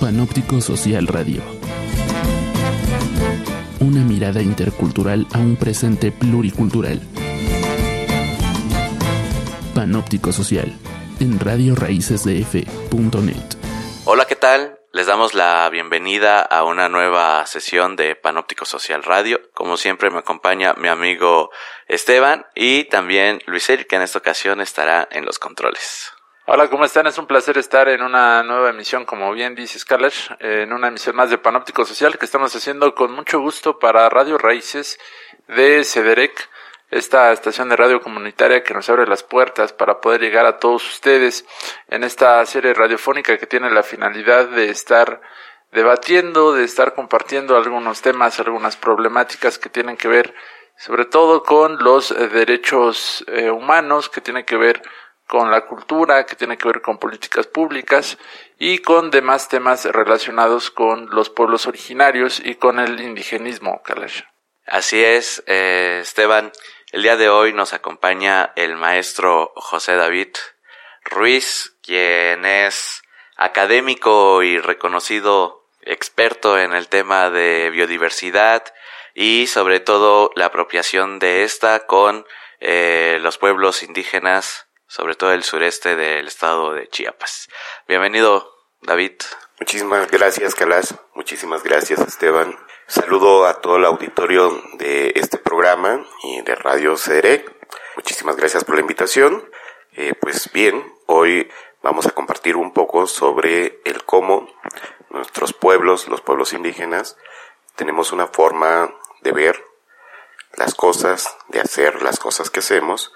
Panóptico Social Radio. Una mirada intercultural a un presente pluricultural. Panóptico Social, en radioraicesdf.net. Hola, ¿qué tal? Les damos la bienvenida a una nueva sesión de Panóptico Social Radio. Como siempre me acompaña mi amigo Esteban y también Luis Eric, que en esta ocasión estará en los controles. Hola, ¿cómo están? Es un placer estar en una nueva emisión, como bien dices, Kalash, en una emisión más de Panóptico Social que estamos haciendo con mucho gusto para Radio Raíces de CEDEREC, esta estación de radio comunitaria que nos abre las puertas para poder llegar a todos ustedes en esta serie radiofónica que tiene la finalidad de estar debatiendo, de estar compartiendo algunos temas, algunas problemáticas que tienen que ver sobre todo con los derechos humanos, que tienen que ver con la cultura, que tiene que ver con políticas públicas y con demás temas relacionados con los pueblos originarios y con el indigenismo, Kalash. Así es, Esteban. El día de hoy nos acompaña el maestro José David Ruiz, quien es académico y reconocido experto en el tema de biodiversidad y sobre todo la apropiación de esta con los pueblos indígenas, sobre todo el sureste del estado de Chiapas. Bienvenido, David. Muchísimas gracias, Kalash. Muchísimas gracias, Esteban. Saludo a todo el auditorio de este programa y de Radio CEDEREC. Muchísimas gracias por la invitación. Pues bien, hoy vamos a compartir un poco sobre el cómo nuestros pueblos, los pueblos indígenas, tenemos una forma de ver las cosas, de hacer las cosas que hacemos,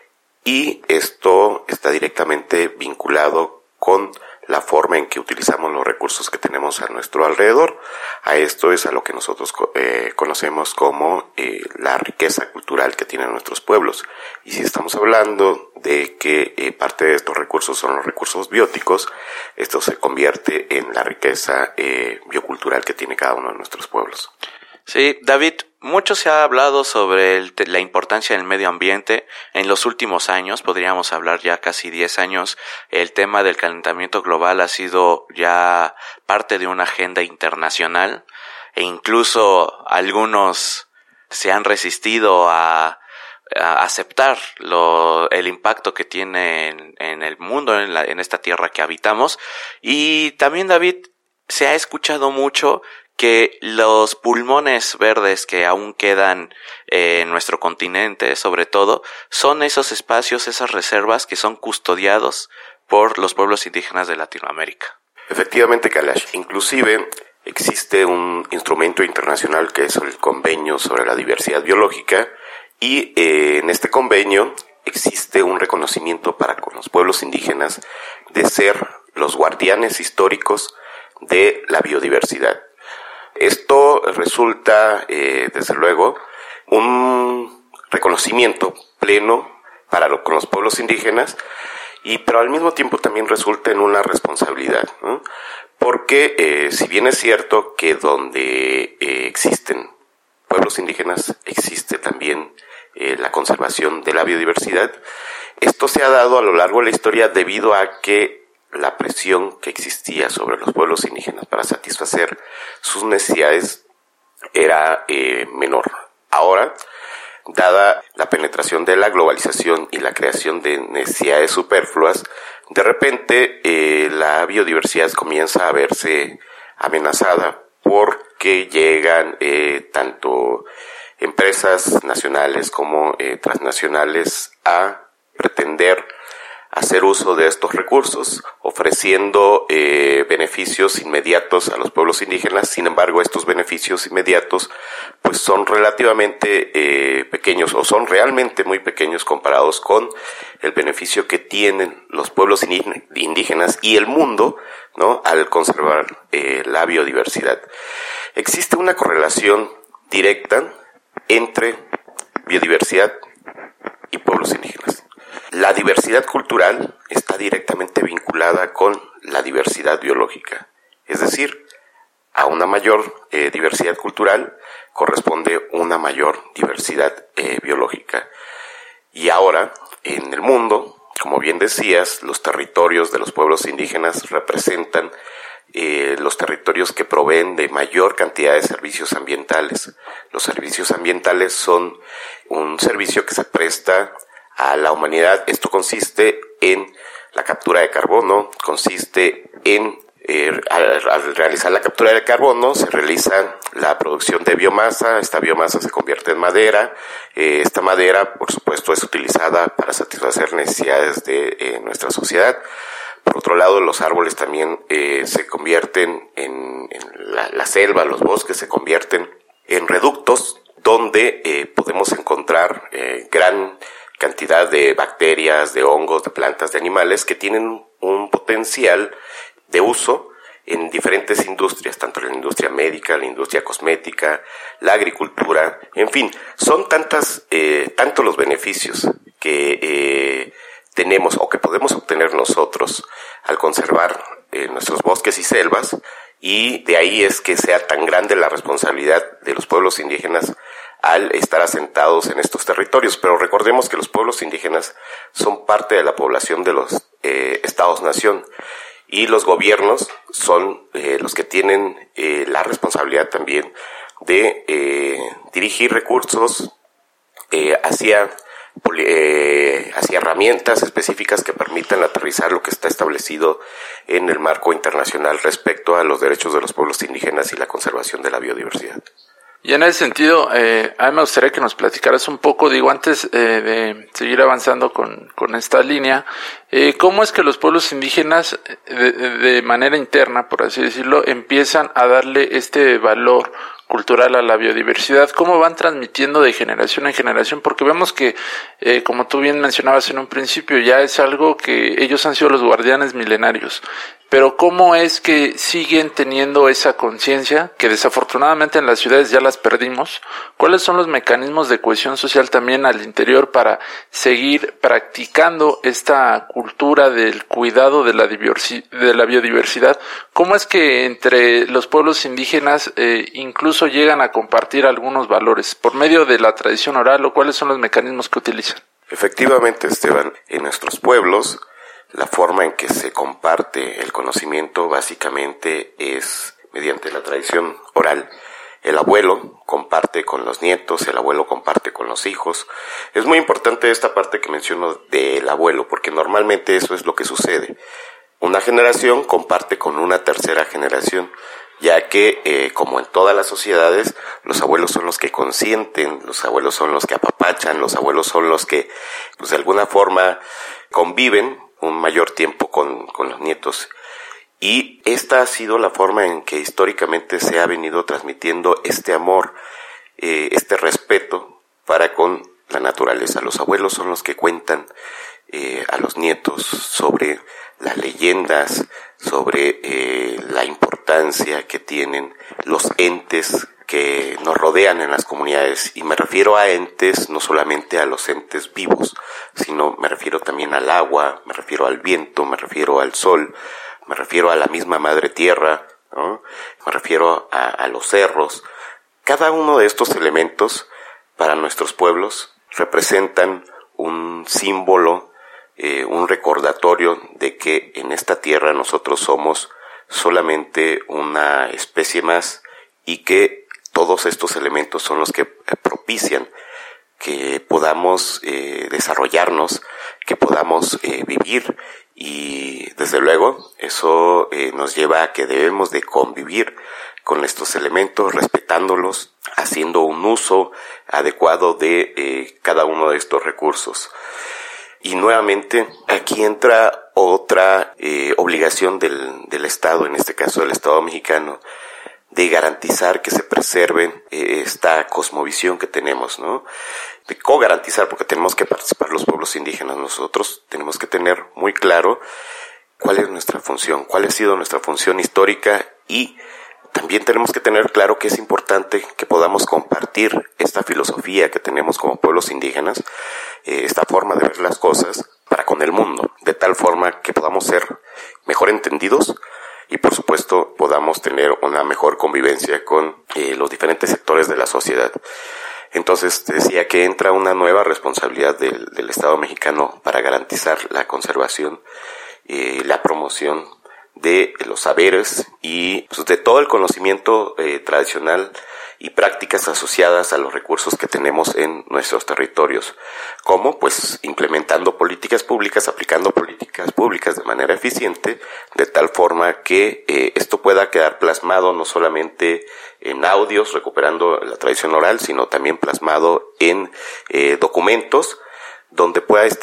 y esto está directamente vinculado con la forma en que utilizamos los recursos que tenemos a nuestro alrededor. A esto es a lo que nosotros conocemos como la riqueza cultural que tienen nuestros pueblos. Y si estamos hablando de que parte de estos recursos son los recursos bióticos, esto se convierte en la riqueza biocultural que tiene cada uno de nuestros pueblos. Sí, David, mucho se ha hablado sobre la importancia del medio ambiente. En los últimos años, podríamos hablar ya casi 10 años, el tema del calentamiento global ha sido ya parte de una agenda internacional e incluso algunos se han resistido a aceptar el impacto que tiene en el mundo, en esta tierra que habitamos. Y también, David, se ha escuchado mucho que los pulmones verdes que aún quedan en nuestro continente, sobre todo, son esos espacios, esas reservas que son custodiados por los pueblos indígenas de Latinoamérica. Efectivamente, Kalash. Inclusive existe un instrumento internacional que es el Convenio sobre la Diversidad Biológica, y en este convenio existe un reconocimiento para con los pueblos indígenas de ser los guardianes históricos de la biodiversidad. Esto resulta, desde luego, un reconocimiento pleno con los pueblos indígenas, pero al mismo tiempo también resulta en una responsabilidad, ¿no? Porque si bien es cierto que donde existen pueblos indígenas existe también la conservación de la biodiversidad, esto se ha dado a lo largo de la historia debido a que la presión que existía sobre los pueblos indígenas para satisfacer sus necesidades era menor. Ahora, dada la penetración de la globalización y la creación de necesidades superfluas, de repente la biodiversidad comienza a verse amenazada porque llegan tanto empresas nacionales como transnacionales a pretender hacer uso de estos recursos, ofreciendo beneficios inmediatos a los pueblos indígenas. Sin embargo, estos beneficios inmediatos pues son relativamente pequeños, o son realmente muy pequeños comparados con el beneficio que tienen los pueblos indígenas y el mundo, ¿no?, al conservar la biodiversidad. Existe una correlación directa entre biodiversidad y pueblos indígenas. La diversidad cultural está directamente vinculada con la diversidad biológica. Es decir, a una mayor diversidad cultural corresponde una mayor diversidad biológica. Y ahora, en el mundo, como bien decías, los territorios de los pueblos indígenas representan los territorios que proveen de mayor cantidad de servicios ambientales. Los servicios ambientales son un servicio que se presta a la humanidad. Esto consiste en la captura de carbono, consiste en al realizar la captura de carbono se realiza la producción de biomasa. Esta biomasa se convierte en madera. Esta madera, por supuesto, es utilizada para satisfacer necesidades de nuestra sociedad. Por otro lado, los árboles también se convierten en la selva, los bosques se convierten en reductos donde podemos encontrar gran cantidad de bacterias, de hongos, de plantas, de animales que tienen un potencial de uso en diferentes industrias, tanto la industria médica, la industria cosmética, la agricultura, en fin, son tanto los beneficios que tenemos o que podemos obtener nosotros al conservar nuestros bosques y selvas, y de ahí es que sea tan grande la responsabilidad de los pueblos indígenas al estar asentados en estos territorios. Pero recordemos que los pueblos indígenas son parte de la población de los estados-nación, y los gobiernos son los que tienen la responsabilidad también de dirigir recursos hacia herramientas específicas que permitan aterrizar lo que está establecido en el marco internacional respecto a los derechos de los pueblos indígenas y la conservación de la biodiversidad. Y en ese sentido, a mí me gustaría que nos platicaras un poco, antes de seguir avanzando con esta línea, cómo es que los pueblos indígenas, de manera interna, por así decirlo, empiezan a darle este valor cultural a la biodiversidad, cómo van transmitiendo de generación en generación, porque vemos que, como tú bien mencionabas en un principio, ya es algo que ellos han sido los guardianes milenarios. Pero ¿cómo es que siguen teniendo esa conciencia que desafortunadamente en las ciudades ya las perdimos? ¿Cuáles son los mecanismos de cohesión social también al interior para seguir practicando esta cultura del cuidado de la biodiversidad? ¿Cómo es que entre los pueblos indígenas incluso llegan a compartir algunos valores por medio de la tradición oral, o cuáles son los mecanismos que utilizan? Efectivamente, Esteban, en nuestros pueblos la forma en que se comparte el conocimiento básicamente es mediante la tradición oral. El abuelo comparte con los nietos, el abuelo comparte con los hijos. Es muy importante esta parte que menciono del abuelo, porque normalmente eso es lo que sucede. Una generación comparte con una tercera generación, ya que, como en todas las sociedades, los abuelos son los que consienten, los abuelos son los que apapachan, los abuelos son los que, pues de alguna forma, conviven un mayor tiempo con los nietos. Y esta ha sido la forma en que históricamente se ha venido transmitiendo este amor, este respeto para con la naturaleza. Los abuelos son los que cuentan a los nietos sobre las leyendas, sobre la importancia que tienen los entes que nos rodean en las comunidades, y me refiero a entes, no solamente a los entes vivos, sino me refiero también al agua, me refiero al viento, me refiero al sol, me refiero a la misma madre tierra, ¿no? Me refiero a los cerros. Cada uno de estos elementos para nuestros pueblos representan un símbolo, un recordatorio de que en esta tierra nosotros somos solamente una especie más, y que todos estos elementos son los que propician que podamos desarrollarnos, que podamos vivir, y desde luego eso nos lleva a que debemos de convivir con estos elementos, respetándolos, haciendo un uso adecuado de cada uno de estos recursos. Y nuevamente aquí entra otra obligación del Estado, en este caso del Estado mexicano, de garantizar que se preserven esta cosmovisión que tenemos, ¿no? De co-garantizar, porque tenemos que participar los pueblos indígenas. Nosotros tenemos que tener muy claro cuál es nuestra función, cuál ha sido nuestra función histórica, y también tenemos que tener claro que es importante que podamos compartir esta filosofía que tenemos como pueblos indígenas, esta forma de ver las cosas para con el mundo, de tal forma que podamos ser mejor entendidos y por supuesto podamos tener una mejor convivencia con los diferentes sectores de la sociedad. Entonces decía que entra una nueva responsabilidad del Estado mexicano para garantizar la conservación, la promoción de los saberes y pues, de todo el conocimiento tradicional y prácticas asociadas a los recursos que tenemos en nuestros territorios, como pues implementando políticas públicas, aplicando políticas públicas de manera eficiente, de tal forma que esto pueda quedar plasmado no solamente en audios, recuperando la tradición oral, sino también plasmado en documentos donde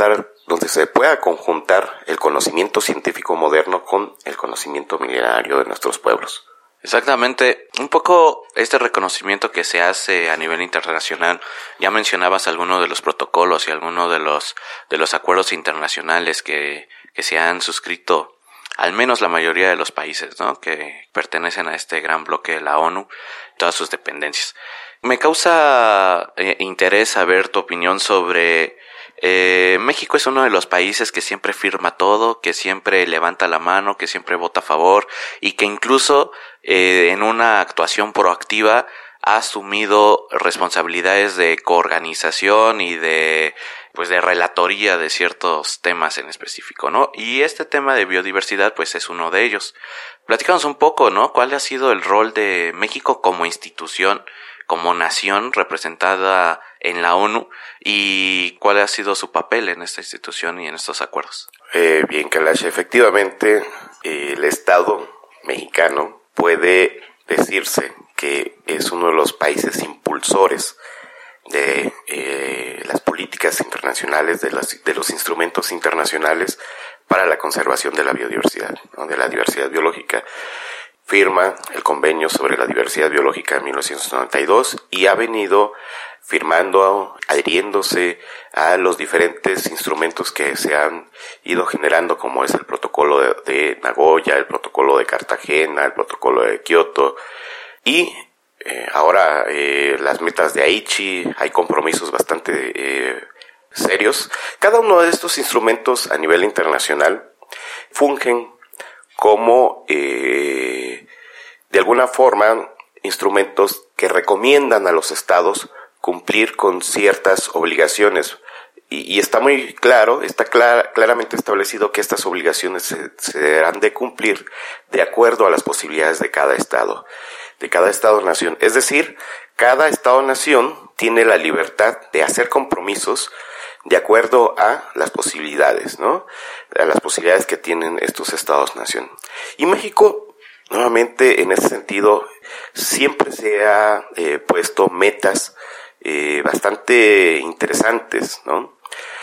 se pueda conjuntar el conocimiento científico moderno con el conocimiento milenario de nuestros pueblos. Exactamente. Un poco este reconocimiento que se hace a nivel internacional, ya mencionabas algunos de los protocolos y algunos de los acuerdos internacionales que se han suscrito, al menos la mayoría de los países, ¿no?, que pertenecen a este gran bloque de la ONU, todas sus dependencias. Me causa interés saber tu opinión sobre México. Es uno de los países que siempre firma todo, que siempre levanta la mano, que siempre vota a favor y que incluso en una actuación proactiva ha asumido responsabilidades de coorganización y de relatoría de ciertos temas en específico, ¿no? Y este tema de biodiversidad pues es uno de ellos. Platícanos un poco, ¿no?, ¿cuál ha sido el rol de México como institución, como nación representada en la ONU, y cuál ha sido su papel en esta institución y en estos acuerdos? Bien, Kalash, efectivamente el Estado mexicano puede decirse que es uno de los países impulsores de las políticas internacionales, de los instrumentos internacionales para la conservación de la biodiversidad, ¿no?, de la diversidad biológica. Firma el Convenio sobre la Diversidad Biológica en 1992 y ha venido firmando, adhiriéndose a los diferentes instrumentos que se han ido generando, como es el protocolo de Nagoya, el protocolo de Cartagena, el protocolo de Kioto y ahora las metas de Aichi. Hay compromisos bastante serios. Cada uno de estos instrumentos a nivel internacional fungen como de alguna forma instrumentos que recomiendan a los estados cumplir con ciertas obligaciones y está muy claro, claramente establecido que estas obligaciones se deberán de cumplir de acuerdo a las posibilidades de cada estado-nación. Es decir, cada estado-nación tiene la libertad de hacer compromisos de acuerdo a las posibilidades, ¿no?, a las posibilidades que tienen estos estados-nación. Y México, nuevamente, en ese sentido, siempre se ha puesto metas bastante interesantes, ¿no?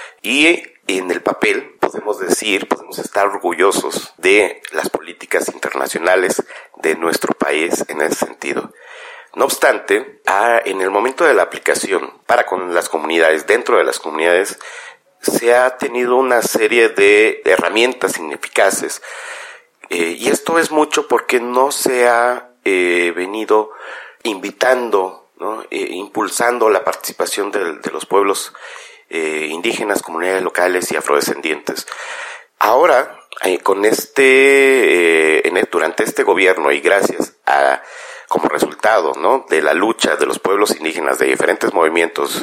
Y en el papel podemos estar orgullosos de las políticas internacionales de nuestro país en ese sentido. No obstante, en el momento de la aplicación para con las comunidades, dentro de las comunidades, se ha tenido una serie de herramientas ineficaces. Y esto es mucho porque no se ha venido invitando, ¿no?, impulsando la participación de los pueblos indígenas, comunidades locales y afrodescendientes. Ahora, durante este gobierno y gracias a como resultado, ¿no?, de la lucha de los pueblos indígenas de diferentes movimientos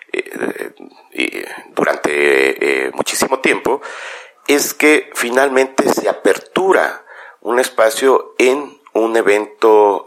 durante muchísimo tiempo, es que finalmente se apertura un espacio en un evento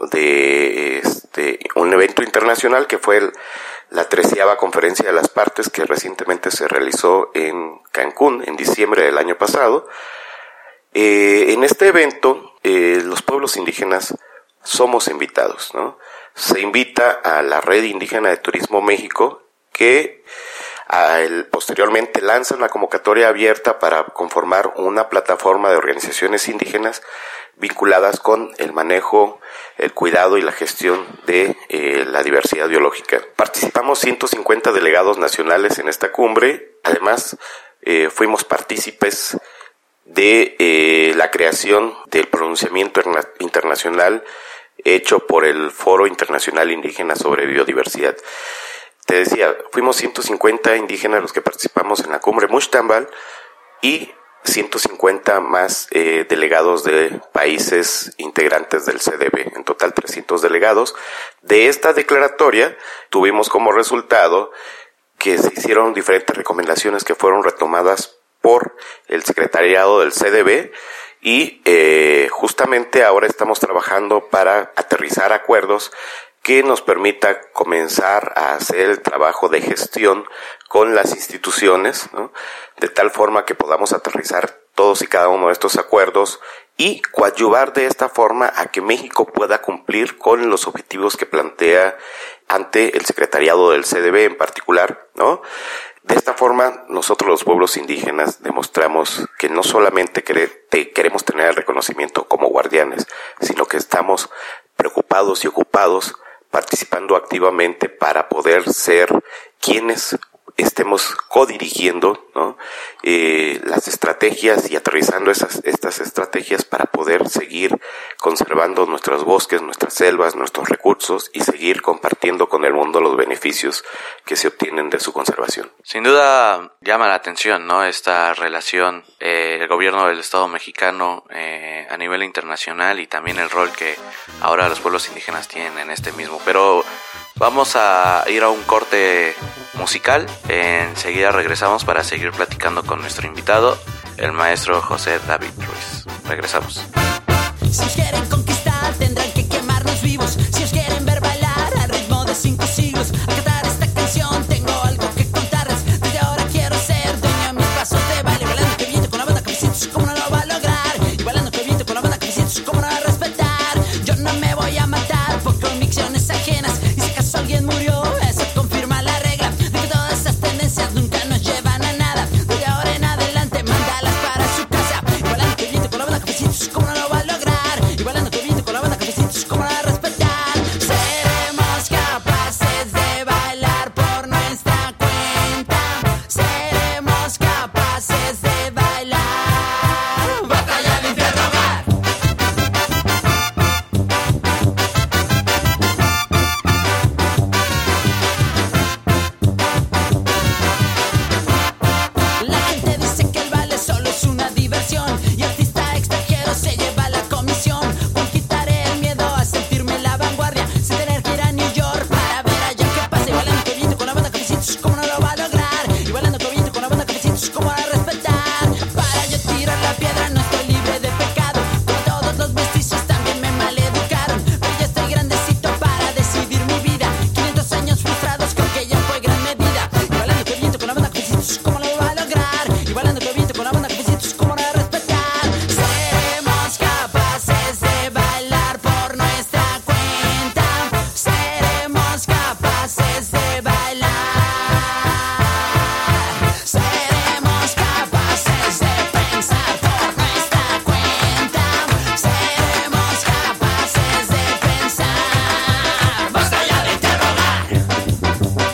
internacional que fue la 13ª Conferencia de las Partes, que recientemente se realizó en Cancún en diciembre del año pasado. En este evento, los pueblos indígenas somos invitados, ¿no? Se invita a la Red Indígena de Turismo México, que posteriormente lanza una convocatoria abierta para conformar una plataforma de organizaciones indígenas vinculadas con el manejo, el cuidado y la gestión de la diversidad biológica. Participamos 150 delegados nacionales en esta cumbre. Además, fuimos partícipes de la creación del pronunciamiento internacional hecho por el Foro Internacional Indígena sobre Biodiversidad. Te decía, fuimos 150 indígenas los que participamos en la cumbre Muxtambal y 150 más delegados de países integrantes del CDB, en total 300 delegados. De esta declaratoria tuvimos como resultado que se hicieron diferentes recomendaciones que fueron retomadas por el secretariado del CDB Y justamente ahora estamos trabajando para aterrizar acuerdos que nos permita comenzar a hacer el trabajo de gestión con las instituciones, ¿no? De tal forma que podamos aterrizar todos y cada uno de estos acuerdos y coadyuvar de esta forma a que México pueda cumplir con los objetivos que plantea ante el secretariado del CDB en particular, ¿no? De esta forma, nosotros los pueblos indígenas demostramos que no solamente queremos tener el reconocimiento como guardianes, sino que estamos preocupados y ocupados participando activamente para poder ser quienes estemos codirigiendo, ¿no? Las estrategias y aterrizando estas estrategias para poder seguir conservando nuestros bosques, nuestras selvas, nuestros recursos y seguir compartiendo con el mundo los beneficios que se obtienen de su conservación. Sin duda llama la atención, ¿no? Esta relación, el gobierno del Estado mexicano a nivel internacional y también el rol que ahora los pueblos indígenas tienen en este mismo. Pero vamos a ir a un corte musical. Enseguida regresamos para seguir platicando con nuestro invitado, el maestro José David Ruiz. Regresamos. Si os quieren conquistar, tendrán que quemarnos vivos. Si os quieren ver bailar al ritmo de 5 siglos, a cantar esta canción tengo algo que contarles. Desde ahora quiero ser dueño de mis pasos de baile, bailando que viento con la banda que me siento, ¿cómo no lo va a lograr? Y bailando que viento con la banda que me siento, ¿cómo no va a respetar? Yo no me voy a matar por convicciones ajenas. Y si acaso alguien murió, eso confirma la regla de que todas esas tendencias nunca nos llevan a nada. Desde ahora en adelante, mándalas para su casa. Y bailando que viento con la banda que me siento, ¿cómo no lo va a lograr? Y bailando que viento con la banda que me siento, ¿cómo no va a respetar? Seremos capaces de bailar por nuestra cuenta. Seremos capaces de bailar. Batalla de interrogar. La gente dice que el baile solo es una diversión y artista extranjero se lleva la comisión. Pues quitaré el miedo a sentirme la vanguardia sin tener que ir a New York para ver allá qué pasa. Y bailando que viento con la banda que me siento, ¿cómo no lo va a lograr? Y bailando que viento con la banda que me siento, ¿cómo va a respetar? Para yo tirar la piedra no estoy libre de pecado. Como todos los mestizos también me maleducaron, pero ya estoy grandecito para decidir mi vida. 500 años frustrados con que ya fue gran medida. Y bailando que viento con la banda que me siento, ¿cómo lo va a lograr? Y bailando que viento con la banda que me siento, ¿cómo lo va a respetar? Seremos capaces de bailar por nuestra cuenta. Seremos capaces de bailar. Seremos capaces de pensar por nuestra cuenta. Seremos capaces de pensar. Basta ya de interrogar.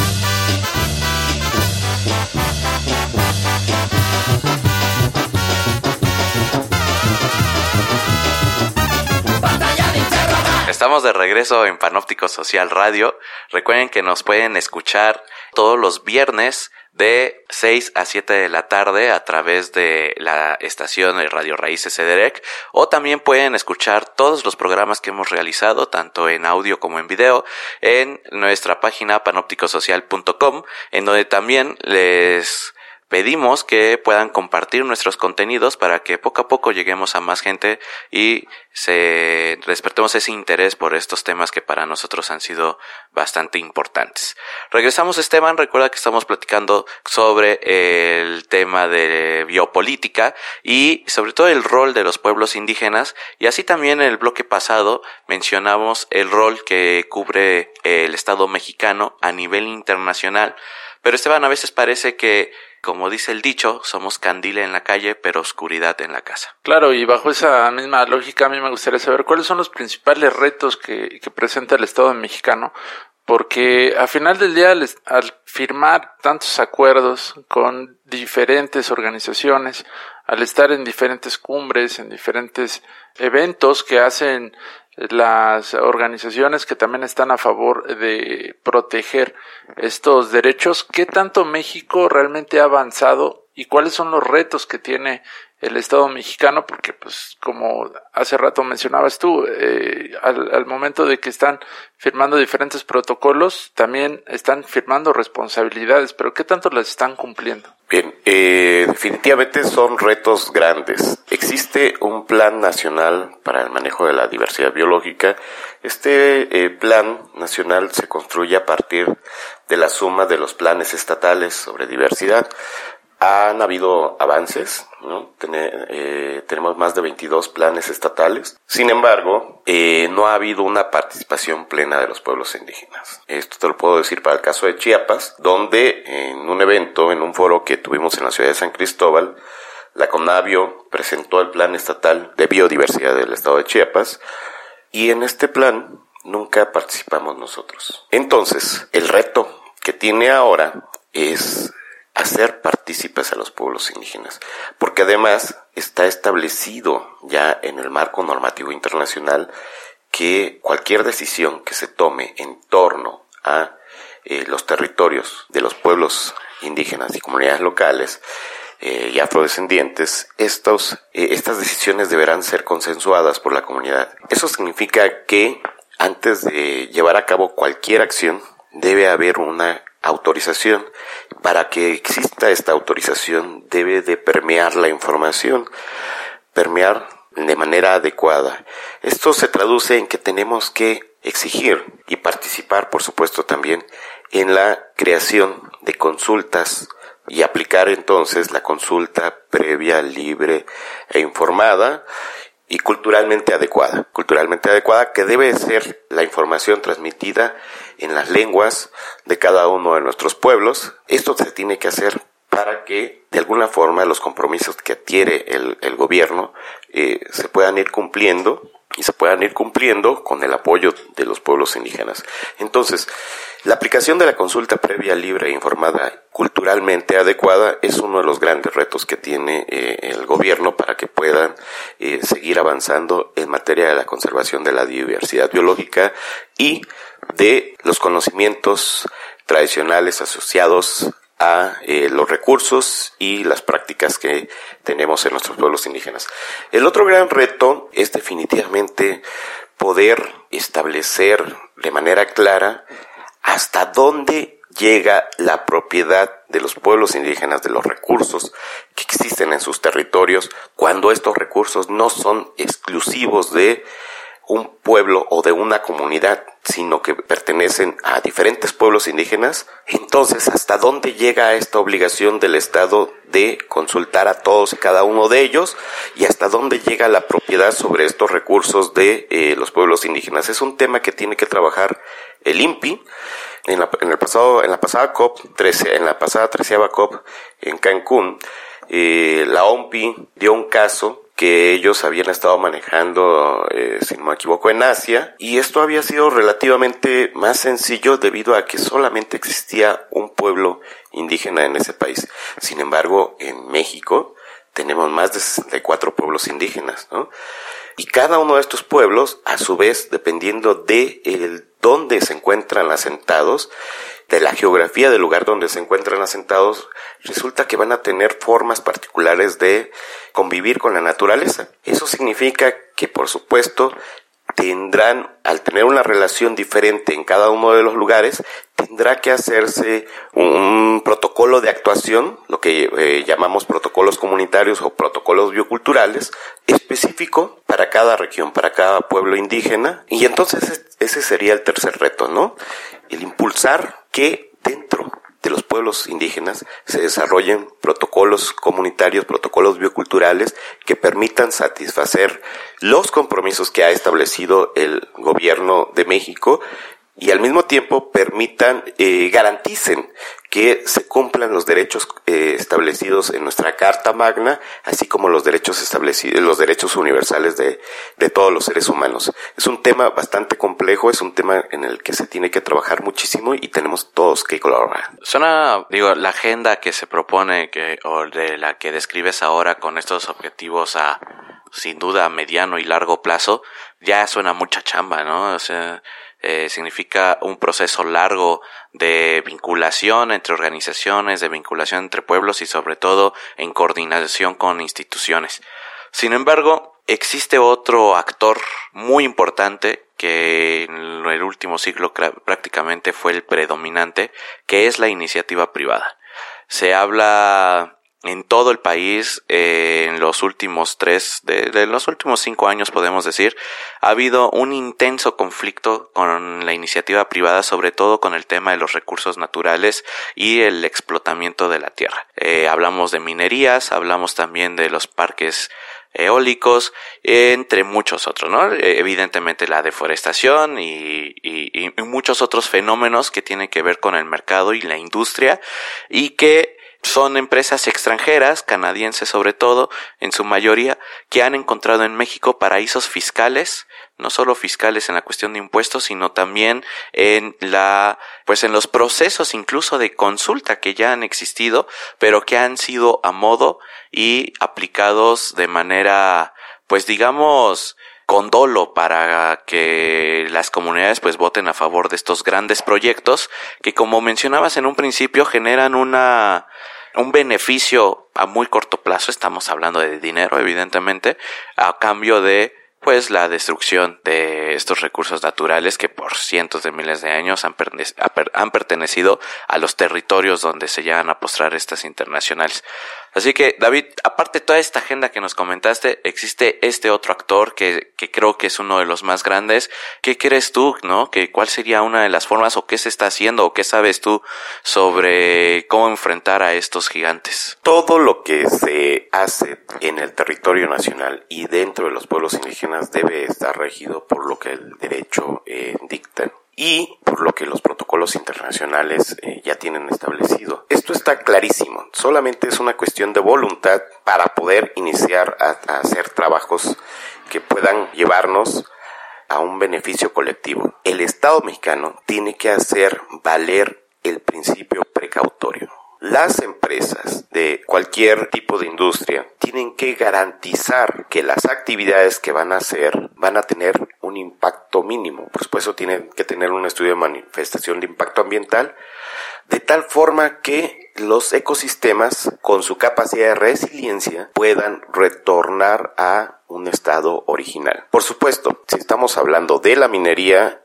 Basta ya de interrogar. Estamos de regreso en Panóptico Social Radio. Recuerden que nos pueden escuchar todos los viernes de 6 a 7 de la tarde a través de la estación de Radio Raíces CDREC, o también pueden escuchar todos los programas que hemos realizado, tanto en audio como en video, en nuestra página panopticosocial.com, en donde también les pedimos que puedan compartir nuestros contenidos para que poco a poco lleguemos a más gente y despertemos ese interés por estos temas que para nosotros han sido bastante importantes. Regresamos, Esteban. Recuerda que estamos platicando sobre el tema de biopolítica y sobre todo el rol de los pueblos indígenas, y así también en el bloque pasado mencionamos el rol que cubre el Estado mexicano a nivel internacional. Pero, Esteban, a veces parece que, como dice el dicho, somos candil en la calle, pero oscuridad en la casa. Claro, y bajo esa misma lógica a mí me gustaría saber cuáles son los principales retos que presenta el Estado mexicano, porque al final del día, al firmar tantos acuerdos con diferentes organizaciones, al estar en diferentes cumbres, en diferentes eventos que hacen las organizaciones que también están a favor de proteger estos derechos, ¿qué tanto México realmente ha avanzado y cuáles son los retos que tiene el Estado mexicano, porque pues como hace rato mencionabas tú, al momento de que están firmando diferentes protocolos, también están firmando responsabilidades, pero ¿qué tanto las están cumpliendo? Bien, definitivamente son retos grandes. Existe un plan nacional para el manejo de la diversidad biológica. Este plan nacional se construye a partir de la suma de los planes estatales sobre diversidad. Han habido avances, ¿no? Tenemos más de 22 planes estatales. Sin embargo, no ha habido una participación plena de los pueblos indígenas. Esto te lo puedo decir para el caso de Chiapas, donde en un evento, en un foro que tuvimos en la ciudad de San Cristóbal, la CONABIO presentó el Plan Estatal de Biodiversidad del Estado de Chiapas, y en este plan nunca participamos nosotros. Entonces, el reto que tiene ahora es hacer partícipes a los pueblos indígenas, porque además está establecido ya en el marco normativo internacional que cualquier decisión que se tome en torno a los territorios de los pueblos indígenas y comunidades locales y afrodescendientes, estas decisiones deberán ser consensuadas por la comunidad. Eso significa que antes de llevar a cabo cualquier acción debe haber una autorización. Para que exista esta autorización debe de permear la información, permear de manera adecuada. Esto se traduce en que tenemos que exigir y participar, por supuesto, también en la creación de consultas y aplicar entonces la consulta previa, libre e informada y culturalmente adecuada, que debe ser la información transmitida en las lenguas de cada uno de nuestros pueblos. Esto se tiene que hacer para que de alguna forma los compromisos que adquiere el gobierno se puedan ir cumpliendo y se puedan ir cumpliendo con el apoyo de los pueblos indígenas. Entonces, la aplicación de la consulta previa, libre e informada, culturalmente adecuada, es uno de los grandes retos que tiene el gobierno para que puedan seguir avanzando en materia de la conservación de la diversidad biológica y de los conocimientos tradicionales asociados a los recursos y las prácticas que tenemos en nuestros pueblos indígenas. El otro gran reto es definitivamente poder establecer de manera clara hasta dónde llega la propiedad de los pueblos indígenas de los recursos que existen en sus territorios, cuando estos recursos no son exclusivos de un pueblo o de una comunidad, sino que pertenecen a diferentes pueblos indígenas. Entonces, ¿hasta dónde llega esta obligación del Estado de consultar a todos y cada uno de ellos? ¿Y hasta dónde llega la propiedad sobre estos recursos de los pueblos indígenas? Es un tema que tiene que trabajar el INPI. En la pasada COP13, en la pasada 13ª COP en Cancún, la OMPI dio un caso que ellos habían estado manejando, si no me equivoco, en Asia, y esto había sido relativamente más sencillo debido a que solamente existía un pueblo indígena en ese país. Sin embargo, en México tenemos más de 64 pueblos indígenas, ¿no? Y cada uno de estos pueblos, a su vez, dependiendo de dónde se encuentran asentados, de la geografía del lugar donde se encuentran asentados, resulta que van a tener formas particulares de convivir con la naturaleza. Eso significa que, por supuesto, tendrán, al tener una relación diferente en cada uno de los lugares, tendrá que hacerse un protocolo de actuación, lo que llamamos protocolos comunitarios o protocolos bioculturales, específico para cada región, para cada pueblo indígena. Y entonces ese sería el tercer reto, ¿no? El impulsar que dentro de los pueblos indígenas se desarrollen protocolos comunitarios, protocolos bioculturales que permitan satisfacer los compromisos que ha establecido el gobierno de México y al mismo tiempo permitan, garanticen que se cumplan los derechos establecidos en nuestra Carta Magna, así como los derechos establecidos, los derechos universales de todos los seres humanos. Es un tema bastante complejo, es un tema en el que se tiene que trabajar muchísimo y tenemos todos que colaborar. Suena, la agenda que se propone o de la que describes ahora con estos objetivos sin duda a mediano y largo plazo, ya suena mucha chamba, ¿no? O sea, significa un proceso largo de vinculación entre organizaciones, de vinculación entre pueblos y sobre todo en coordinación con instituciones. Sin embargo, existe otro actor muy importante que en el último siglo prácticamente fue el predominante, que es la iniciativa privada. Se habla en todo el país, en los últimos de los últimos 5 años podemos decir, ha habido un intenso conflicto con la iniciativa privada, sobre todo con el tema de los recursos naturales y el explotamiento de la tierra. Hablamos de minerías, hablamos también de los parques eólicos, entre muchos otros, ¿no? Evidentemente la deforestación y muchos otros fenómenos que tienen que ver con el mercado y la industria, y que son empresas extranjeras, canadienses sobre todo, en su mayoría, que han encontrado en México paraísos fiscales, no solo fiscales en la cuestión de impuestos, sino también en los procesos incluso de consulta que ya han existido, pero que han sido a modo y aplicados de manera, pues digamos, con dolo, para que las comunidades pues voten a favor de estos grandes proyectos que, como mencionabas en un principio, generan un beneficio a muy corto plazo. Estamos hablando de dinero, evidentemente, a cambio de pues la destrucción de estos recursos naturales que por cientos de miles de años han pertenecido a los territorios donde se llegan a postrar estas internacionales. Así que, David, aparte de toda esta agenda que nos comentaste, existe este otro actor que creo que es uno de los más grandes. ¿Qué crees tú, no? ¿Cuál sería una de las formas, o qué se está haciendo, o qué sabes tú sobre cómo enfrentar a estos gigantes? Todo lo que se hace en el territorio nacional y dentro de los pueblos indígenas debe estar regido por lo que el derecho dicta y por lo que los protocolos internacionales ya tienen establecido. Esto está clarísimo, solamente es una cuestión de voluntad para poder iniciar a hacer trabajos que puedan llevarnos a un beneficio colectivo. El Estado mexicano tiene que hacer valer el principio precautorio. Las empresas de cualquier tipo de industria tienen que garantizar que las actividades que van a hacer van a tener un impacto mínimo. Por supuesto, tienen que tener un estudio de manifestación de impacto ambiental, de tal forma que los ecosistemas, con su capacidad de resiliencia, puedan retornar a un estado original. Por supuesto, si estamos hablando de la minería,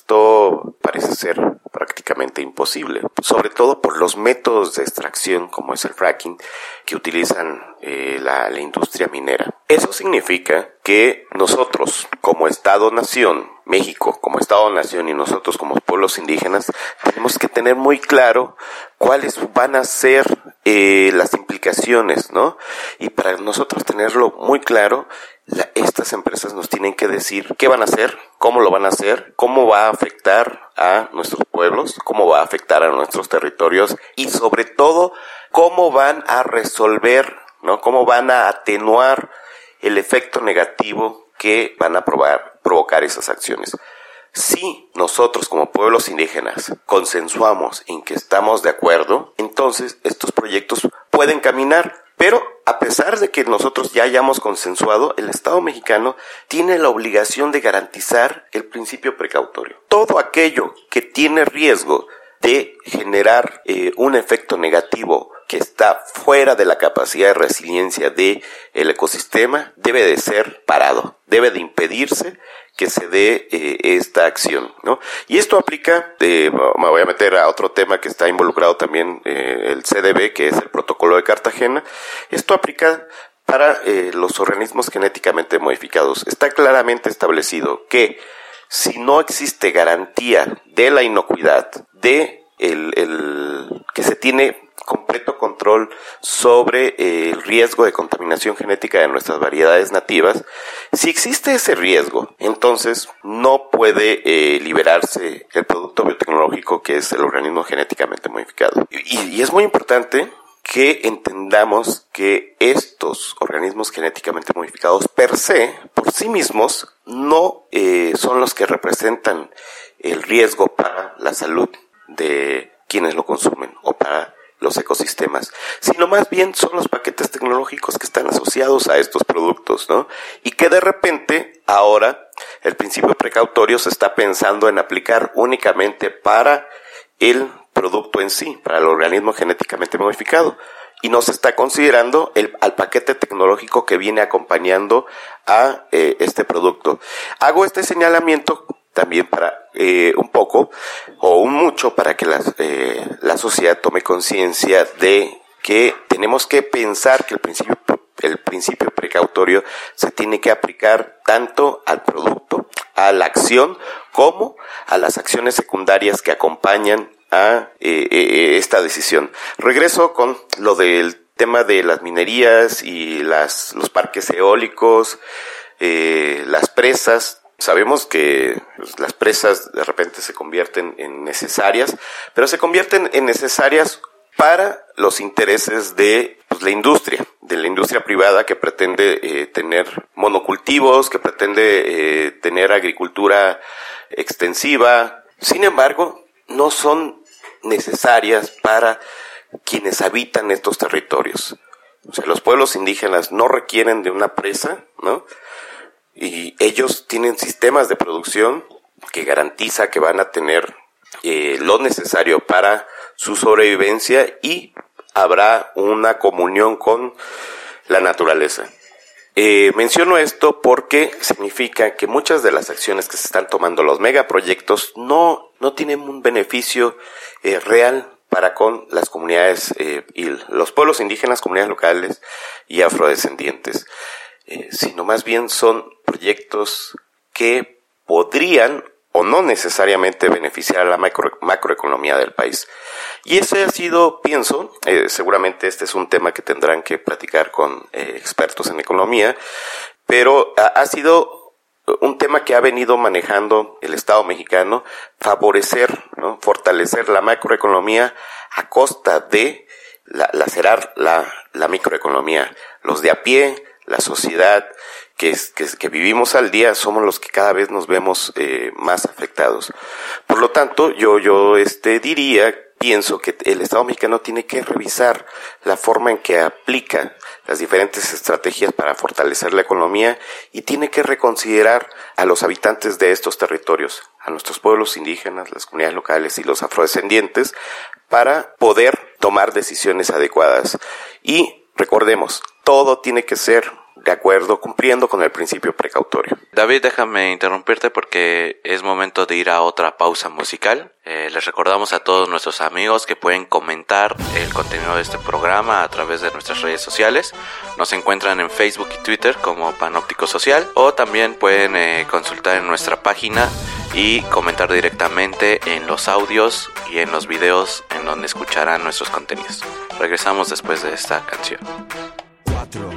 esto parece ser prácticamente imposible, sobre todo por los métodos de extracción como es el fracking que utilizan la industria minera. Eso significa que nosotros como Estado-Nación, México como Estado-Nación y nosotros como pueblos indígenas, tenemos que tener muy claro cuáles van a ser las implicaciones, ¿no? Y para nosotros tenerlo muy claro, estas empresas nos tienen que decir qué van a hacer, cómo lo van a hacer, cómo va a afectar a nuestros pueblos, cómo va a afectar a nuestros territorios y sobre todo cómo van a resolver, ¿no? Cómo van a atenuar el efecto negativo que van a provocar esas acciones. Si nosotros como pueblos indígenas consensuamos en que estamos de acuerdo, entonces estos proyectos pueden caminar. Pero a pesar de que nosotros ya hayamos consensuado, el Estado mexicano tiene la obligación de garantizar el principio precautorio. Todo aquello que tiene riesgo de generar un efecto negativo que está fuera de la capacidad de resiliencia del ecosistema debe de ser parado, debe de impedirse que se dé esta acción, ¿no? Y esto aplica, me voy a meter a otro tema que está involucrado también, el CDB, que es el Protocolo de Cartagena. Esto aplica para los organismos genéticamente modificados. Está claramente establecido que si no existe garantía de la inocuidad, de que se tiene completo control sobre el riesgo de contaminación genética de nuestras variedades nativas, si existe ese riesgo, entonces no puede liberarse el producto biotecnológico que es el organismo genéticamente modificado. Y es muy importante que entendamos que estos organismos genéticamente modificados per se, por sí mismos, no son los que representan el riesgo para la salud de quienes lo consumen o para los ecosistemas, sino más bien son los paquetes tecnológicos que están asociados a estos productos, ¿no? Y que de repente ahora el principio precautorio se está pensando en aplicar únicamente para el producto en sí, para el organismo genéticamente modificado, y no se está considerando al paquete tecnológico que viene acompañando a este producto. Hago este señalamiento también para un poco o un mucho para que la sociedad tome conciencia de que tenemos que pensar que el principio precautorio se tiene que aplicar tanto al producto, a la acción, como a las acciones secundarias que acompañan a esta decisión. Regreso con lo del tema de las minerías y los parques eólicos, las presas. Sabemos que las presas de repente se convierten en necesarias, pero se convierten en necesarias para los intereses de la industria privada que pretende tener monocultivos, que pretende tener agricultura extensiva. Sin embargo, no son necesarias para quienes habitan estos territorios. O sea, los pueblos indígenas no requieren de una presa, ¿no? Y ellos tienen sistemas de producción que garantiza que van a tener lo necesario para su sobrevivencia y habrá una comunión con la naturaleza. Menciono esto porque significa que muchas de las acciones que se están tomando, los megaproyectos, no tienen un beneficio real para con las comunidades y los pueblos indígenas, comunidades locales y afrodescendientes, sino más bien son proyectos que podrían o no necesariamente beneficiar a la macroeconomía del país. Y ese ha sido, pienso, seguramente este es un tema que tendrán que platicar con expertos en economía, pero ha sido un tema que ha venido manejando el Estado mexicano, favorecer, ¿no?, fortalecer la macroeconomía a costa de lacerar la microeconomía. Los de a pie, la sociedad que vivimos al día, somos los que cada vez nos vemos más afectados. Por lo tanto, yo pienso que el Estado mexicano tiene que revisar la forma en que aplica las diferentes estrategias para fortalecer la economía y tiene que reconsiderar a los habitantes de estos territorios, a nuestros pueblos indígenas, las comunidades locales y los afrodescendientes, para poder tomar decisiones adecuadas. Y recordemos, todo tiene que ser de acuerdo, cumpliendo con el principio precautorio. David, déjame interrumpirte porque es momento de ir a otra pausa musical. Les recordamos a todos nuestros amigos que pueden comentar el contenido de este programa a través de nuestras redes sociales. Nos encuentran en Facebook y Twitter como Panóptico Social, o también pueden consultar en nuestra página y comentar directamente en los audios y en los videos en donde escucharán nuestros contenidos. Regresamos después de esta canción. 4,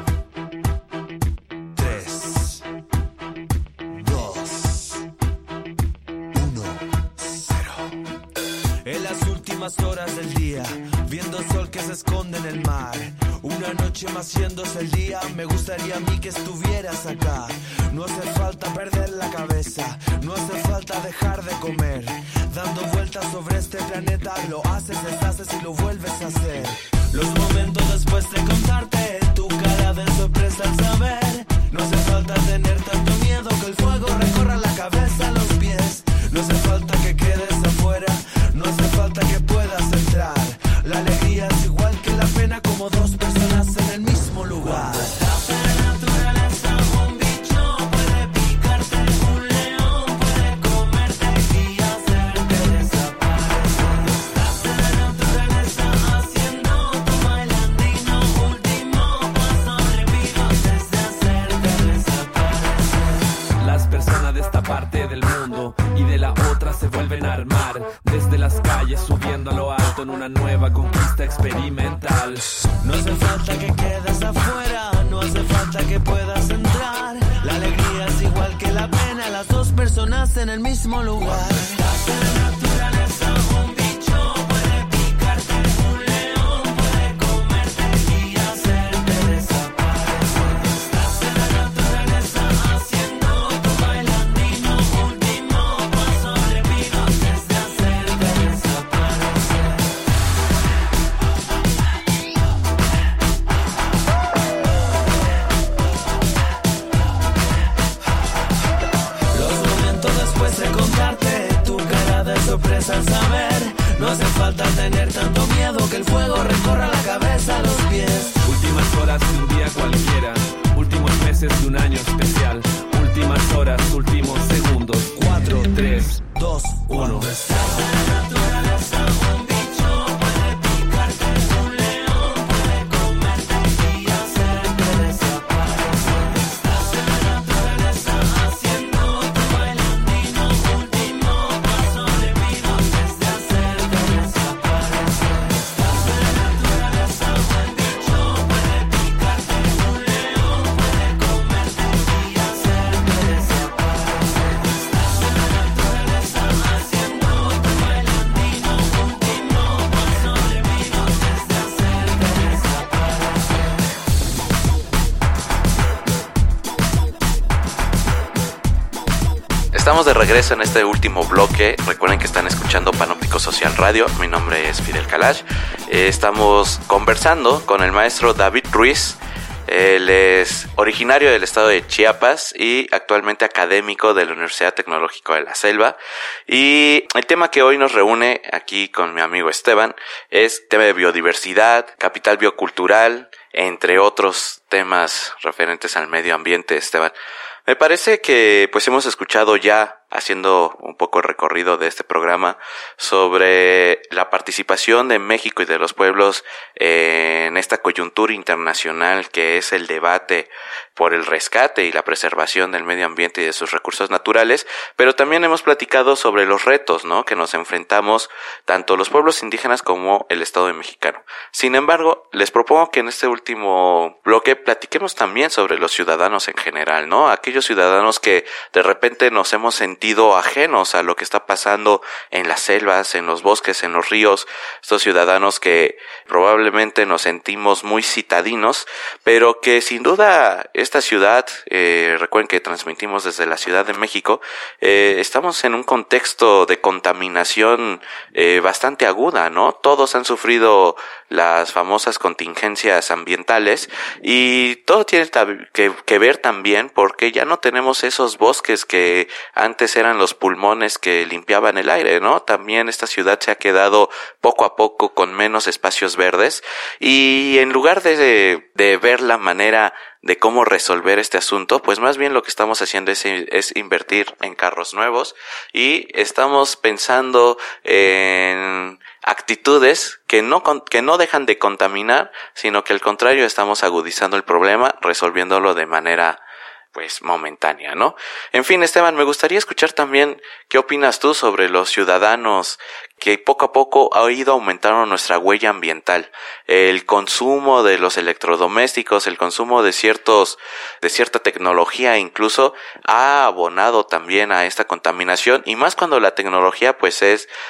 3, 2, 1, 0. En las últimas horas del día, viendo el sol que se esconde en el mar, una noche más yéndose el día, me gustaría a mí que estuvieras acá. No hace falta perder la cabeza, no hace falta dejar de comer, dando vueltas sobre este planeta, lo haces, deshaces y lo vuelves a hacer. Los momentos después de contarte, tu cara de sorpresa al saber, no hace falta tener tanto miedo que el fuego recorra la cabeza a los pies. No hace falta que quedes afuera, no hace falta que puedas entrar. La alegría es igual que la pena, como dos personas en el mismo lugar. Parte del mundo y de la otra se vuelven a armar, desde las calles subiendo a lo alto en una nueva conquista experimental. No hace falta que quedes afuera, no hace falta que puedas entrar. La alegría es igual que la pena, las dos personas en el mismo lugar. Estás en la naturaleza, un bicho puede picarte, un león puede comerte y hacerte desaparecer. Estás en la naturaleza haciendo tu bailandino, último paso repito antes de hacerte desaparecer. después de contarte tu cara de sorpresa al saber. No hace falta tener tanto miedo que el fuego recorra la cabeza a los pies. Últimas horas de un día cualquiera, últimos meses de un año especial. Últimas horas, últimos segundos. 4, 3, 2, 1. Estamos de regreso en este último bloque. Recuerden que están escuchando Panóptico Social Radio. Mi nombre es Fidel Kalash. Estamos conversando con el maestro David Ruiz. Él es originario del estado de Chiapas y actualmente académico de la Universidad Tecnológica de la Selva. Y el tema que hoy nos reúne aquí con mi amigo Esteban es tema de biodiversidad, capital biocultural, entre otros temas referentes al medio ambiente. Esteban, me parece que pues hemos escuchado ya, haciendo un poco el recorrido de este programa, sobre la participación de México y de los pueblos en esta coyuntura internacional que es el debate por el rescate y la preservación del medio ambiente y de sus recursos naturales, pero también hemos platicado sobre los retos, ¿no?, que nos enfrentamos tanto los pueblos indígenas como el Estado mexicano. Sin embargo, les propongo que en este último bloque platiquemos también sobre los ciudadanos en general, ¿no? Aquellos ciudadanos que de repente nos hemos sentido ajenos a lo que está pasando en las selvas, en los bosques, en los ríos, estos ciudadanos que probablemente nos sentimos muy citadinos, pero que sin duda esta ciudad, recuerden que transmitimos desde la Ciudad de México, estamos en un contexto de contaminación bastante aguda, ¿no? Todos han sufrido las famosas contingencias ambientales y todo tiene que ver también porque ya no tenemos esos bosques que antes eran los pulmones que limpiaban el aire, ¿no? También esta ciudad se ha quedado poco a poco con menos espacios verdes y en lugar de ver la manera de cómo resolver este asunto, pues más bien lo que estamos haciendo es invertir en carros nuevos y estamos pensando en actitudes que no dejan de contaminar, sino que al contrario estamos agudizando el problema, resolviéndolo de manera pues momentánea, ¿no? En fin, Esteban, me gustaría escuchar también qué opinas tú sobre los ciudadanos que poco a poco ha ido aumentando nuestra huella ambiental, el consumo de los electrodomésticos, el consumo de cierta tecnología incluso ha abonado también a esta contaminación y más cuando la tecnología pues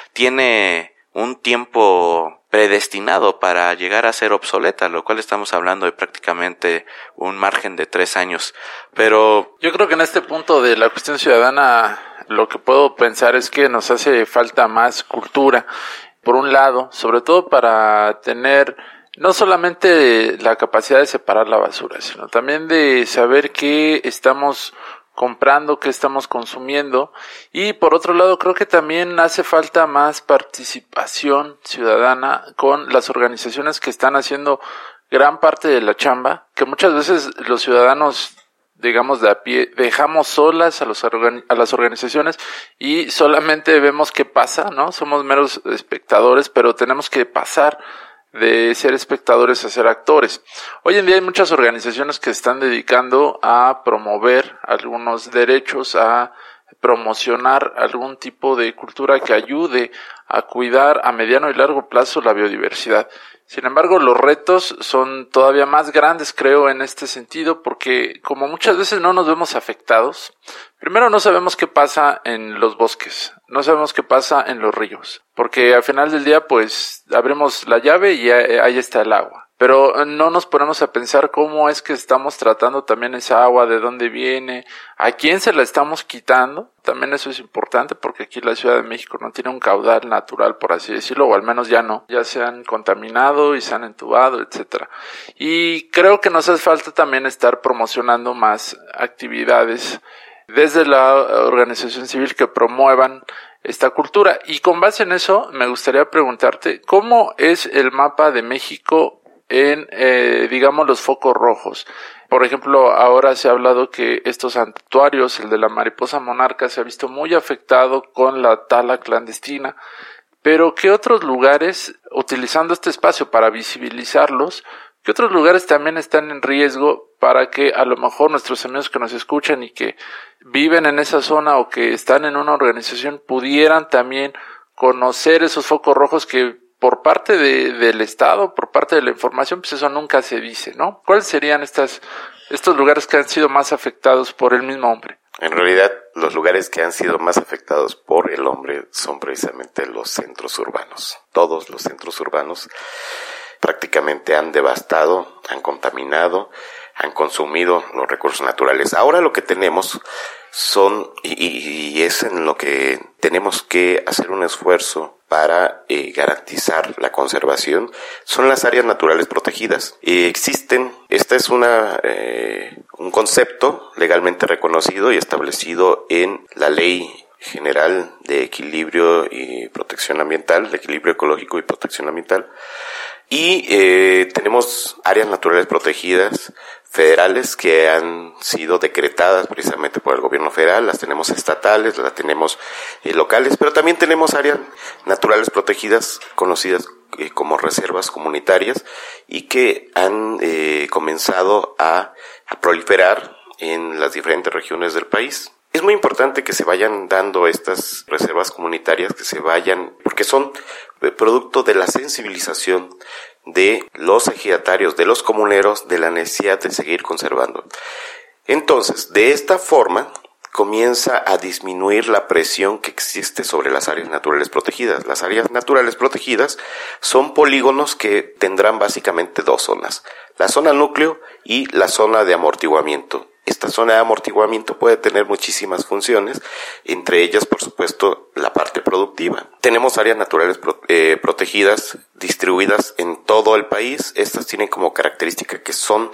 tiene un tiempo predestinado para llegar a ser obsoleta, lo cual estamos hablando de prácticamente un margen de 3 años. Pero yo creo que en este punto de la cuestión ciudadana lo que puedo pensar es que nos hace falta más cultura, por un lado, sobre todo para tener no solamente la capacidad de separar la basura, sino también de saber qué estamos comprando, qué estamos consumiendo, y por otro lado creo que también hace falta más participación ciudadana con las organizaciones que están haciendo gran parte de la chamba, que muchas veces los ciudadanos, digamos de a pie, dejamos solas a las organizaciones y solamente vemos qué pasa, ¿no? Somos meros espectadores, pero tenemos que pasar de ser espectadores a ser actores. Hoy en día hay muchas organizaciones que están dedicando a promover algunos derechos, a promocionar algún tipo de cultura que ayude a cuidar a mediano y largo plazo la biodiversidad. Sin embargo, los retos son todavía más grandes, creo, en este sentido, porque como muchas veces no nos vemos afectados, primero no sabemos qué pasa en los bosques, no sabemos qué pasa en los ríos, porque al final del día, pues, abrimos la llave y ahí está el agua. Pero no nos ponemos a pensar cómo es que estamos tratando también esa agua, de dónde viene, a quién se la estamos quitando. También eso es importante porque aquí la Ciudad de México no tiene un caudal natural, por así decirlo, o al menos ya no. Ya se han contaminado y se han entubado, etcétera. Y creo que nos hace falta también estar promocionando más actividades desde la organización civil que promuevan esta cultura. Y con base en eso, me gustaría preguntarte, ¿cómo es el mapa de México en, digamos, los focos rojos? Por ejemplo, ahora se ha hablado que estos santuarios, el de la mariposa monarca, se ha visto muy afectado con la tala clandestina. Pero, ¿qué otros lugares, utilizando este espacio para visibilizarlos, qué otros lugares también están en riesgo para que a lo mejor nuestros amigos que nos escuchan y que viven en esa zona o que están en una organización pudieran también conocer esos focos rojos que por parte del Estado, por parte de la información, pues eso nunca se dice, ¿no? ¿Cuáles serían estos lugares que han sido más afectados por el mismo hombre? En realidad, los lugares que han sido más afectados por el hombre son precisamente los centros urbanos. Todos los centros urbanos prácticamente han devastado, han contaminado, han consumido los recursos naturales. Ahora lo que tenemos son, y es en lo que tenemos que hacer un esfuerzo para garantizar la conservación, son las áreas naturales protegidas. Existen, esta es un concepto legalmente reconocido y establecido en la Ley General de Equilibrio y Protección Ambiental, de Equilibrio Ecológico y Protección Ambiental, y tenemos áreas naturales protegidas federales que han sido decretadas precisamente por el gobierno federal, las tenemos estatales, las tenemos locales, pero también tenemos áreas naturales protegidas conocidas como reservas comunitarias y que han comenzado a proliferar en las diferentes regiones del país. Es muy importante que se vayan dando estas reservas comunitarias, porque son producto de la sensibilización de los ejidatarios, de los comuneros, de la necesidad de seguir conservando. Entonces, de esta forma, comienza a disminuir la presión que existe sobre las áreas naturales protegidas. Las áreas naturales protegidas son polígonos que tendrán básicamente dos zonas, la zona núcleo y la zona de amortiguamiento. Esta zona de amortiguamiento puede tener muchísimas funciones, entre ellas, por supuesto, la parte productiva. Tenemos áreas naturales protegidas distribuidas en todo el país. Estas tienen como característica que son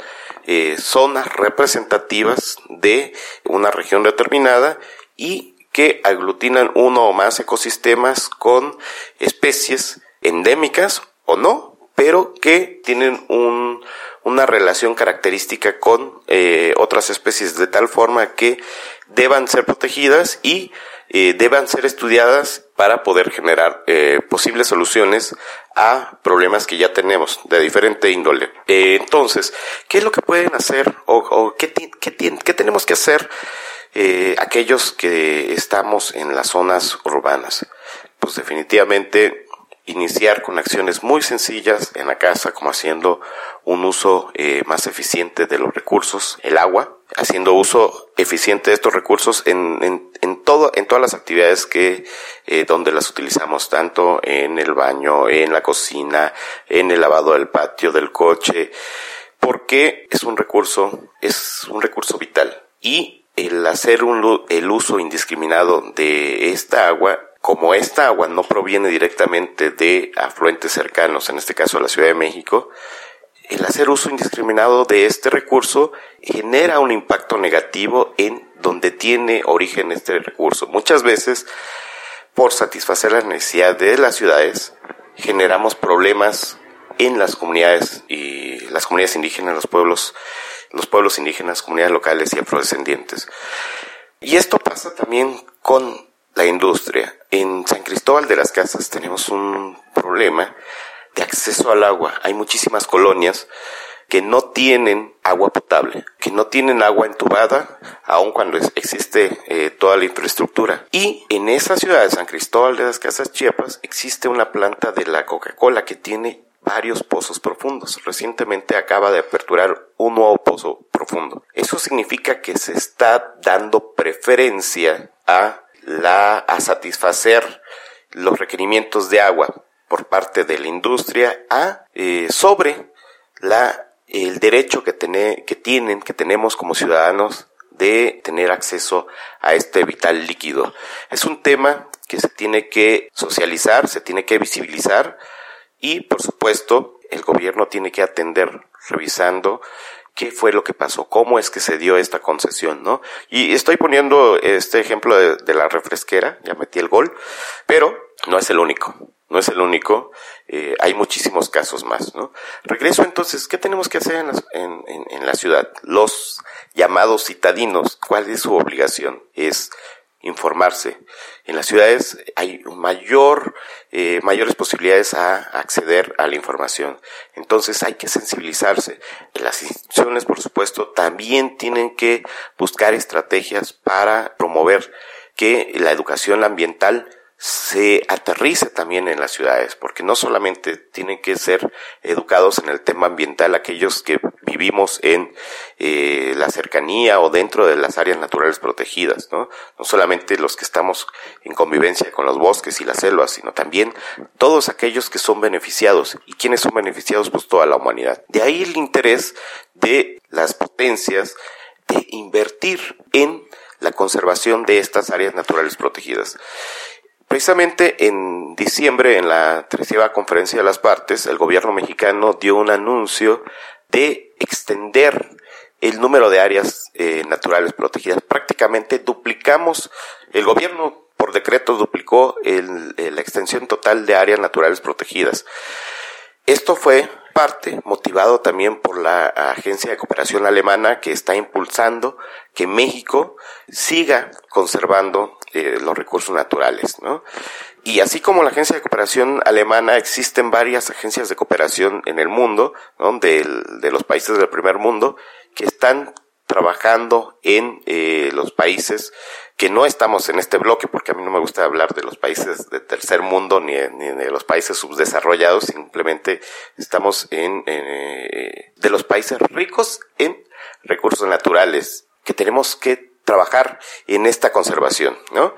zonas representativas de una región determinada y que aglutinan uno o más ecosistemas con especies endémicas o no, pero que tienen una relación característica con otras especies de tal forma que deban ser protegidas y deban ser estudiadas para poder generar posibles soluciones a problemas que ya tenemos de diferente índole. Entonces, ¿qué es lo que pueden hacer o qué tenemos que hacer aquellos que estamos en las zonas urbanas? Pues definitivamente iniciar con acciones muy sencillas en la casa, como haciendo un uso más eficiente de los recursos, el agua, haciendo uso eficiente de estos recursos en todas las actividades donde las utilizamos, tanto en el baño, en la cocina, en el lavado del patio, del coche, porque es un recurso vital. Y el hacer el uso indiscriminado de esta agua, como esta agua no proviene directamente de afluentes cercanos, en este caso la Ciudad de México, el hacer uso indiscriminado de este recurso genera un impacto negativo en donde tiene origen este recurso. Muchas veces, por satisfacer las necesidades de las ciudades, generamos problemas en las comunidades y las comunidades indígenas, los pueblos indígenas, comunidades locales y afrodescendientes. Y esto pasa también con la industria. En San Cristóbal de las Casas tenemos un problema de acceso al agua. Hay muchísimas colonias que no tienen agua potable, que no tienen agua entubada, aun cuando existe toda la infraestructura. Y en esa ciudad de San Cristóbal de las Casas, Chiapas, existe una planta de la Coca-Cola que tiene varios pozos profundos. Recientemente acaba de aperturar un nuevo pozo profundo. Eso significa que se está dando preferencia a satisfacer los requerimientos de agua por parte de la industria sobre el derecho que tenemos como ciudadanos de tener acceso a este vital líquido. Es un tema que se tiene que socializar, se tiene que visibilizar y, por supuesto, el gobierno tiene que atender revisando qué fue lo que pasó, cómo es que se dio esta concesión, ¿no? Y estoy poniendo este ejemplo de la refresquera, ya metí el gol, pero no es el único. No es el único, hay muchísimos casos más, ¿no? Regreso entonces, ¿qué tenemos que hacer en la ciudad? Los llamados citadinos, ¿cuál es su obligación? Es informarse. En las ciudades hay mayores posibilidades a acceder a la información. Entonces hay que sensibilizarse. Las instituciones, por supuesto, también tienen que buscar estrategias para promover que la educación ambiental se aterrice también en las ciudades, porque no solamente tienen que ser educados en el tema ambiental aquellos que vivimos en la cercanía o dentro de las áreas naturales protegidas, ¿no? No solamente los que estamos en convivencia con los bosques y las selvas, sino también todos aquellos que son beneficiados. ¿Y quiénes son beneficiados? Pues toda la humanidad. De ahí el interés de las potencias de invertir en la conservación de estas áreas naturales protegidas. Precisamente en diciembre, en la 13ª Conferencia de las Partes, el gobierno mexicano dio un anuncio de extender el número de áreas naturales protegidas. Prácticamente duplicamos, el gobierno por decreto duplicó la extensión total de áreas naturales protegidas. Esto fue parte motivado también por la Agencia de Cooperación Alemana, que está impulsando que México siga conservando los recursos naturales, ¿no? Y así como la Agencia de Cooperación Alemana, existen varias agencias de cooperación en el mundo, ¿no? de los países del primer mundo, que están trabajando en los países que no estamos en este bloque, porque a mí no me gusta hablar de los países de tercer mundo ni de los países subdesarrollados, simplemente estamos de los países ricos en recursos naturales, que tenemos que trabajar en esta conservación, ¿no?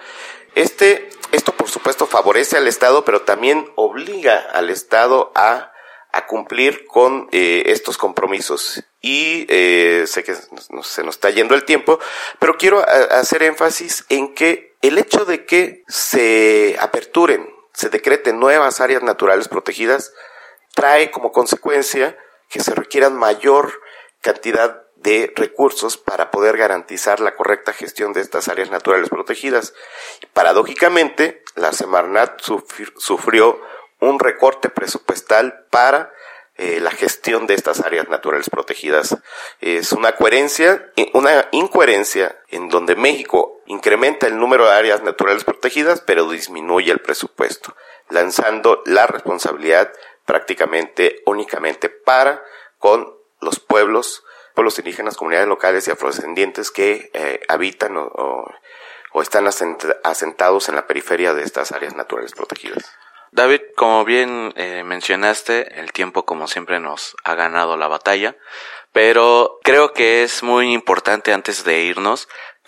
Esto por supuesto favorece al Estado, pero también obliga al Estado a cumplir con estos compromisos. Y sé que se nos está yendo el tiempo, pero quiero hacer énfasis en que el hecho de que se decreten nuevas áreas naturales protegidas, trae como consecuencia que se requieran mayor cantidad de recursos para poder garantizar la correcta gestión de estas áreas naturales protegidas. Paradójicamente, la Semarnat sufrió un recorte presupuestal para la gestión de estas áreas naturales protegidas. Es una incoherencia en donde México incrementa el número de áreas naturales protegidas, pero disminuye el presupuesto, lanzando la responsabilidad prácticamente únicamente con los pueblos indígenas, comunidades locales y afrodescendientes que habitan o están asentados en la periferia de estas áreas naturales protegidas. David, como bien mencionaste, el tiempo como siempre nos ha ganado la batalla, pero creo que es muy importante antes de irnos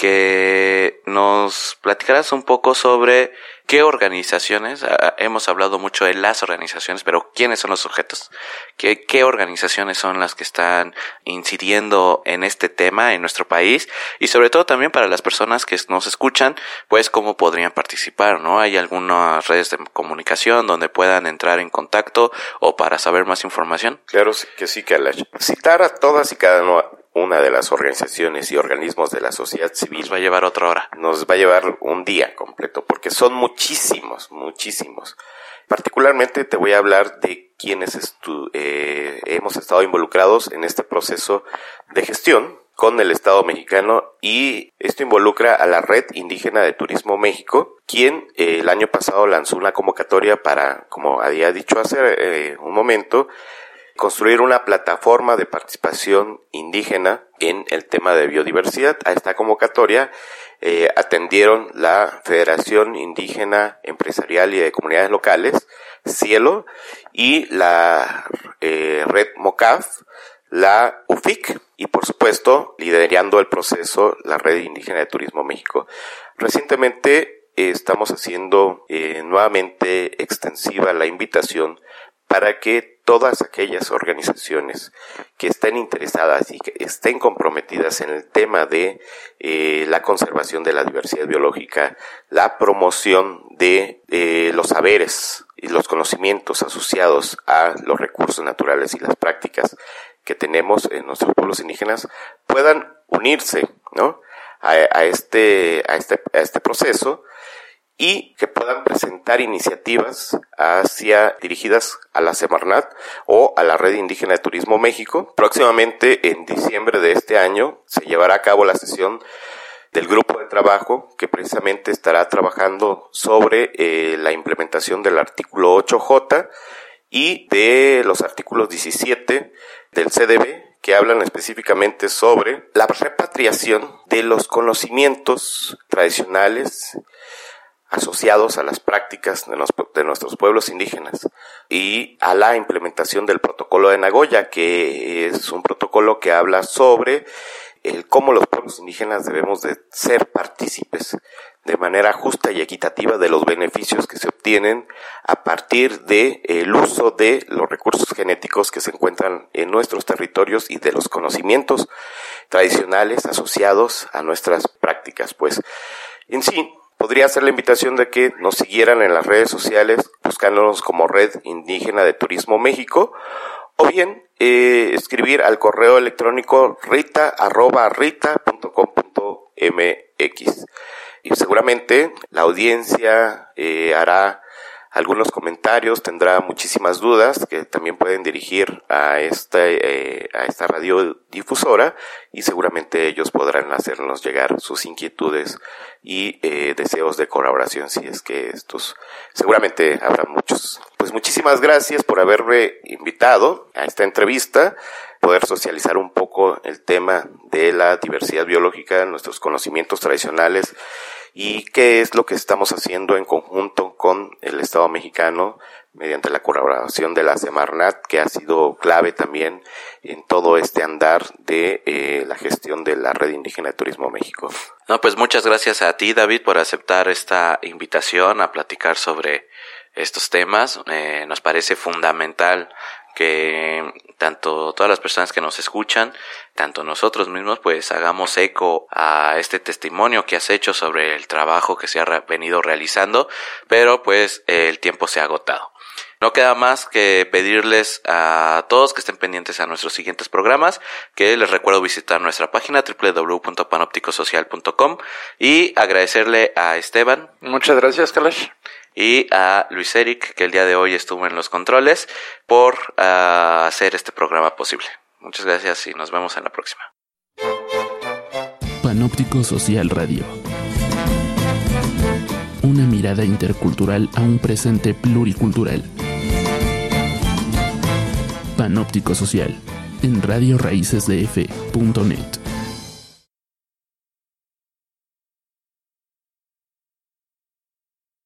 que nos platicaras un poco sobre qué organizaciones, hemos hablado mucho de las organizaciones, pero ¿quiénes son los sujetos? ¿Qué organizaciones son las que están incidiendo en este tema en nuestro país? Y sobre todo también para las personas que nos escuchan, pues cómo podrían participar, ¿no? ¿Hay algunas redes de comunicación donde puedan entrar en contacto o para saber más información? Claro que sí, Kalash. Citar a todas y cada una de las organizaciones y organismos de la sociedad civil nos va a llevar otra hora. Nos va a llevar un día completo, porque son muchísimos. Particularmente te voy a hablar de quienes hemos estado involucrados en este proceso de gestión con el Estado mexicano, y esto involucra a la Red Indígena de Turismo México, quien el año pasado lanzó una convocatoria para, como había dicho hace un momento, construir una plataforma de participación indígena en el tema de biodiversidad. A esta convocatoria atendieron la Federación Indígena Empresarial y de Comunidades Locales, Cielo, y la Red MOCAF, la UFIC, y por supuesto, liderando el proceso, la Red Indígena de Turismo México. Recientemente estamos haciendo nuevamente extensiva la invitación para que todas aquellas organizaciones que estén interesadas y que estén comprometidas en el tema de la conservación de la diversidad biológica, la promoción de los saberes y los conocimientos asociados a los recursos naturales y las prácticas que tenemos en nuestros pueblos indígenas puedan unirse, ¿no?, a este proceso, y que puedan presentar iniciativas dirigidas a la Semarnat o a la Red Indígena de Turismo México. Próximamente, en diciembre de este año, se llevará a cabo la sesión del grupo de trabajo que precisamente estará trabajando sobre la implementación del artículo 8J y de los artículos 17 del CDB, que hablan específicamente sobre la repatriación de los conocimientos tradicionales asociados a las prácticas de nuestros pueblos indígenas y a la implementación del protocolo de Nagoya, que es un protocolo que habla sobre cómo los pueblos indígenas debemos de ser partícipes de manera justa y equitativa de los beneficios que se obtienen a partir del uso de los recursos genéticos que se encuentran en nuestros territorios y de los conocimientos tradicionales asociados a nuestras prácticas. Pues, en sí, podría hacer la invitación de que nos siguieran en las redes sociales buscándonos como Red Indígena de Turismo México, o bien escribir al correo electrónico rita@rita.com.mx. Y seguramente la audiencia hará algunos comentarios, tendrá muchísimas dudas que también pueden dirigir a esta radiodifusora, y seguramente ellos podrán hacernos llegar sus inquietudes y deseos de colaboración, si es que estos seguramente habrá muchos. Pues muchísimas gracias por haberme invitado a esta entrevista, poder socializar un poco el tema de la diversidad biológica, nuestros conocimientos tradicionales y qué es lo que estamos haciendo en conjunto con el Estado mexicano mediante la colaboración de la Semarnat, que ha sido clave también en todo este andar de la gestión de la Red Indígena de Turismo México. No, pues muchas gracias a ti, David, por aceptar esta invitación a platicar sobre estos temas. Nos parece fundamental que tanto todas las personas que nos escuchan, tanto nosotros mismos, pues hagamos eco a este testimonio que has hecho sobre el trabajo que se ha venido realizando, pero pues el tiempo se ha agotado. No queda más que pedirles a todos que estén pendientes a nuestros siguientes programas, que les recuerdo visitar nuestra página www.panopticosocial.com y agradecerle a Esteban. Muchas gracias, Kalash. Y a Luis Eric, que el día de hoy estuvo en los controles, por hacer este programa posible. Muchas gracias y nos vemos en la próxima. Panóptico Social Radio. Una mirada intercultural a un presente pluricultural. Panóptico Social en radioraicesdf.net.